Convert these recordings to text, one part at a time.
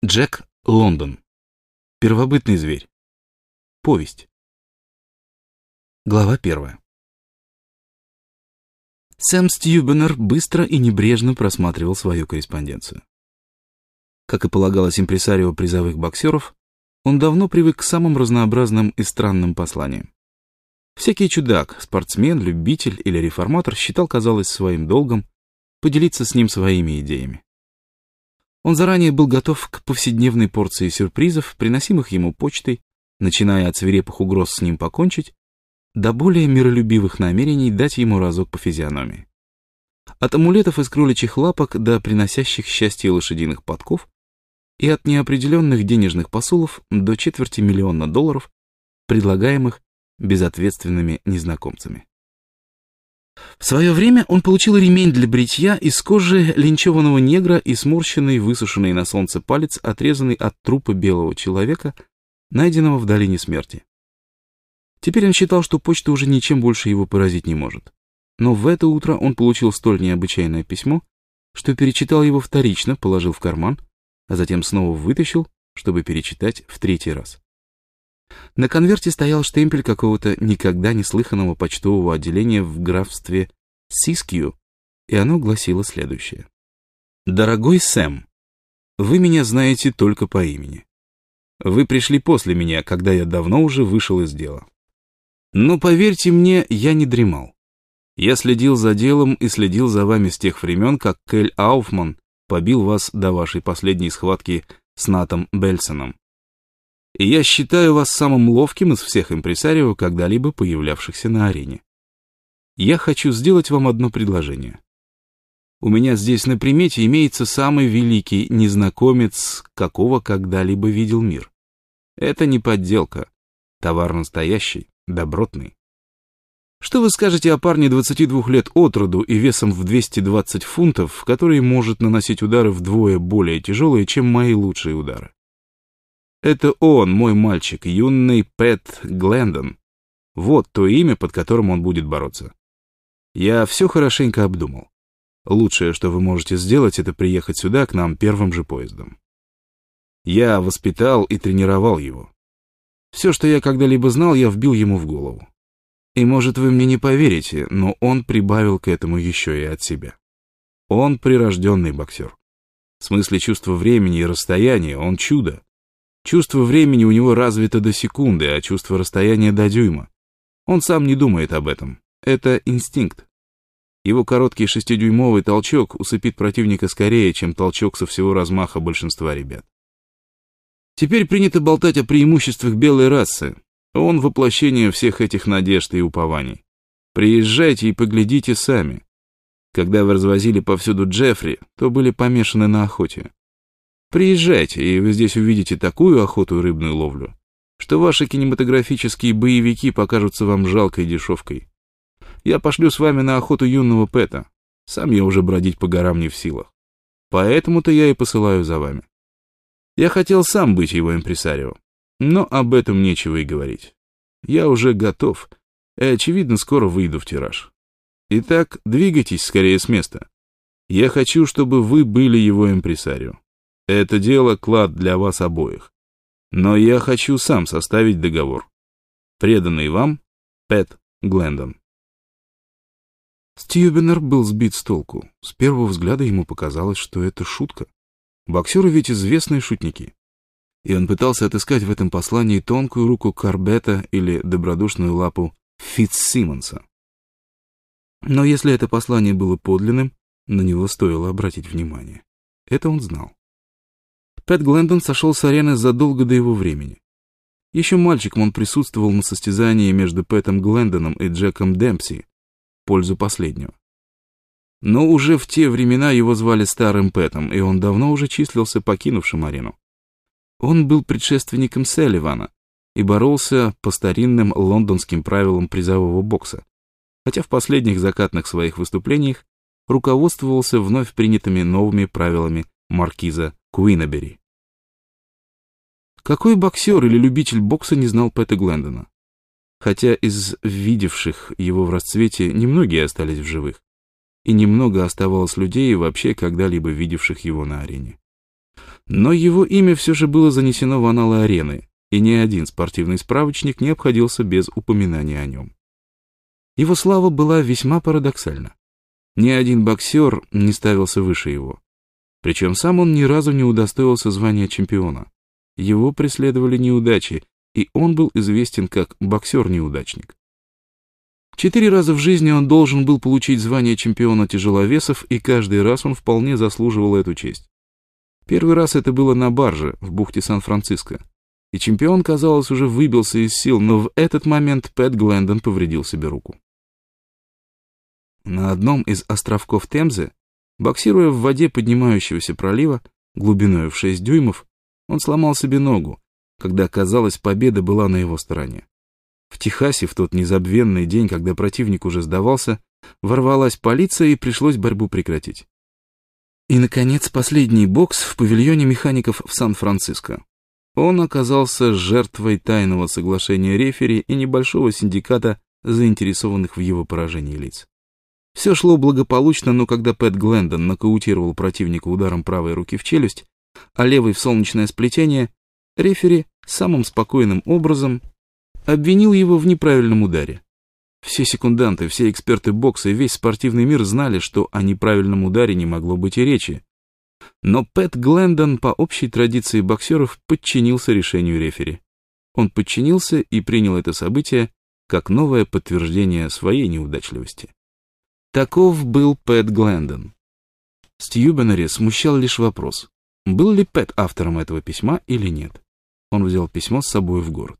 Джек Лондон. Первобытный зверь. Повесть. Глава 1. Сэм Стьюбенер быстро и небрежно просматривал свою корреспонденцию. Как и полагалось импресарио призовых боксеров, он давно привык к самым разнообразным и странным посланиям. Всякий чудак, спортсмен, любитель или реформатор считал, казалось, своим долгом поделиться с ним своими идеями. Он заранее был готов к повседневной порции сюрпризов, приносимых ему почтой, начиная от свирепых угроз с ним покончить, до более миролюбивых намерений дать ему разок по физиономии. От амулетов из кроличьих лапок до приносящих счастье лошадиных подков и от неопределенных денежных посулов до $250 000, предлагаемых безответственными незнакомцами. В свое время он получил ремень для бритья из кожи линчеванного негра и сморщенный, высушенный на солнце палец, отрезанный от трупа белого человека, найденного в долине смерти. Теперь он считал, что почта уже ничем больше его поразить не может. Но в это утро он получил столь необычайное письмо, что перечитал его вторично, положил в карман, а затем снова вытащил, чтобы перечитать в третий раз. На конверте стоял штемпель какого-то никогда не слыханного почтового отделения в графстве Сискью, и оно гласило следующее. «Дорогой Сэм, вы меня знаете только по имени. Вы пришли после меня, когда я давно уже вышел из дела. Но поверьте мне, я не дремал. Я следил за делом и следил за вами с тех времен, как Кель Ауфман побил вас до вашей последней схватки с Натом Бельсоном. И я считаю вас самым ловким из всех импресарио, когда-либо появлявшихся на арене. Я хочу сделать вам одно предложение. У меня здесь на примете имеется самый великий незнакомец, какого когда-либо видел мир. Это не подделка, товар настоящий, добротный. Что вы скажете о парне 22 лет от роду и весом в 220 фунтов, который может наносить удары вдвое более тяжелые, чем мои лучшие удары? Это он, мой мальчик, юный Пэт Глендон. Вот то имя, под которым он будет бороться. Я все хорошенько обдумал. Лучшее, что вы можете сделать, это приехать сюда к нам первым же поездом. Я воспитал и тренировал его. Все, что я когда-либо знал, я вбил ему в голову. И, может, вы мне не поверите, но он прибавил к этому еще и от себя. Он прирожденный боксер. В смысле чувства времени и расстояния он чудо. Чувство времени у него развито до секунды, а чувство расстояния до дюйма. Он сам не думает об этом. Это инстинкт. Его короткий 6-дюймовый толчок усыпит противника скорее, чем толчок со всего размаха большинства ребят. Теперь принято болтать о преимуществах белой расы. Он воплощение всех этих надежд и упований. Приезжайте и поглядите сами. Когда вы развозили повсюду Джеффри, то были помешаны на охоте. Приезжайте, и вы здесь увидите такую охоту и рыбную ловлю, что ваши кинематографические боевики покажутся вам жалкой дешевкой. Я пошлю с вами на охоту юного Пэта. Сам я уже бродить по горам не в силах. Поэтому-то я и посылаю за вами. Я хотел сам быть его импресарио, но об этом нечего и говорить. Я уже готов, и, очевидно, скоро выйду в тираж. Итак, двигайтесь скорее с места. Я хочу, чтобы вы были его импресарио. Это дело клад для вас обоих. Но я хочу сам составить договор. Преданный вам Пэт Глендон. Стьюбенер был сбит с толку. С первого взгляда ему показалось, что это шутка. Боксеры ведь известные шутники. И он пытался отыскать в этом послании тонкую руку Корбета или добродушную лапу Фитцсимонса. Но если это послание было подлинным, на него стоило обратить внимание. Это он знал. Пэт Глендон сошел с арены задолго до его времени. Еще мальчиком он присутствовал на состязании между Пэтом Глендоном и Джеком Демпси в пользу последнего. Но уже в те времена его звали Старым Пэтом, и он давно уже числился покинувшим арену. Он был предшественником Салливана и боролся по старинным лондонским правилам призового бокса, хотя в последних закатных своих выступлениях руководствовался вновь принятыми новыми правилами маркиза Куинабери. Какой боксер или любитель бокса не знал Пэта Глендона? Хотя из видевших его в расцвете немногие остались в живых, и немного оставалось людей, вообще когда-либо видевших его на арене. Но его имя все же было занесено в аналы арены, и ни один спортивный справочник не обходился без упоминания о нем. Его слава была весьма парадоксальна. Ни один боксер не ставился выше его. Причем сам он ни разу не удостоился звания чемпиона. Его преследовали неудачи, и он был известен как боксер-неудачник. 4 раза в жизни он должен был получить звание чемпиона тяжеловесов, и каждый раз он вполне заслуживал эту честь. Первый раз это было на барже в бухте Сан-Франциско, и чемпион, казалось, уже выбился из сил, но в этот момент Пэт Глендон повредил себе руку. На одном из островков Темзы, боксируя в воде поднимающегося пролива, глубиной в 6 дюймов, он сломал себе ногу, когда, казалось, победа была на его стороне. В Техасе в тот незабвенный день, когда противник уже сдавался, ворвалась полиция и пришлось борьбу прекратить. И, наконец, последний бокс в павильоне механиков в Сан-Франциско. Он оказался жертвой тайного соглашения рефери и небольшого синдиката заинтересованных в его поражении лиц. Все шло благополучно, но когда Пэт Глендон нокаутировал противника ударом правой руки в челюсть, а левой в солнечное сплетение, рефери самым спокойным образом обвинил его в неправильном ударе. Все секунданты, все эксперты бокса и весь спортивный мир знали, что о неправильном ударе не могло быть и речи. Но Пэт Глендон по общей традиции боксеров подчинился решению рефери. Он подчинился и принял это событие как новое подтверждение своей неудачливости. Таков был Пэт Глендон. Стьюбенери смущал лишь вопрос, был ли Пэт автором этого письма или нет. Он взял письмо с собой в город.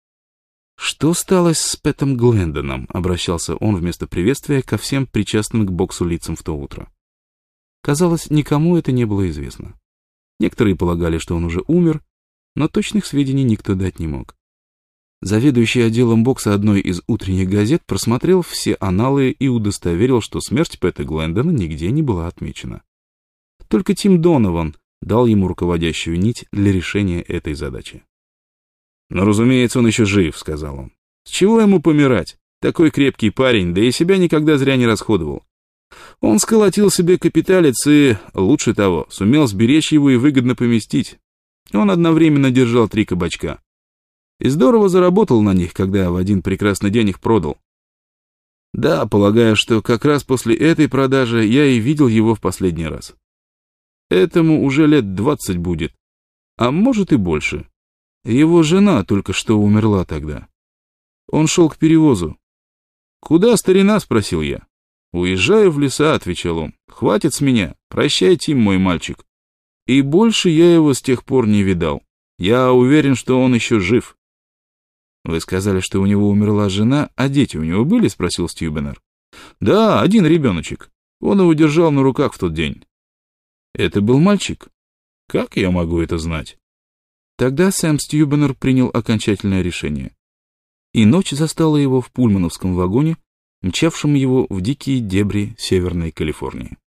«Что стало с Пэтом Глендоном?» — обращался он вместо приветствия ко всем причастным к боксу лицам в то утро. Казалось, никому это не было известно. Некоторые полагали, что он уже умер, но точных сведений никто дать не мог. Заведующий отделом бокса одной из утренних газет просмотрел все аналы и удостоверил, что смерть Пэта Глендона нигде не была отмечена. Только Тим Донован дал ему руководящую нить для решения этой задачи. «Но, разумеется, он еще жив», — сказал он. «С чего ему помирать? Такой крепкий парень, да и себя никогда зря не расходовал. Он сколотил себе капиталец и, лучше того, сумел сберечь его и выгодно поместить. Он одновременно держал 3 кабачка. И здорово заработал на них, когда в один прекрасный день их продал. Да, полагаю, что как раз после этой продажи я и видел его в последний раз. Этому уже лет 20 будет, а может и больше. Его жена только что умерла тогда. Он шел к перевозу. «Куда, старина?» — спросил я. «Уезжаю в леса», — отвечал он. «Хватит с меня. Прощай, Тим, мой мальчик». И больше я его с тех пор не видал. Я уверен, что он еще жив. «Вы сказали, что у него умерла жена, а дети у него были?» — спросил Стьюбенер. «Да, один ребеночек. Он его держал на руках в тот день». «Это был мальчик?» «Как я могу это знать?» Тогда Сэм Стьюбенер принял окончательное решение. И ночь застала его в пульмановском вагоне, мчавшем его в дикие дебри Северной Калифорнии.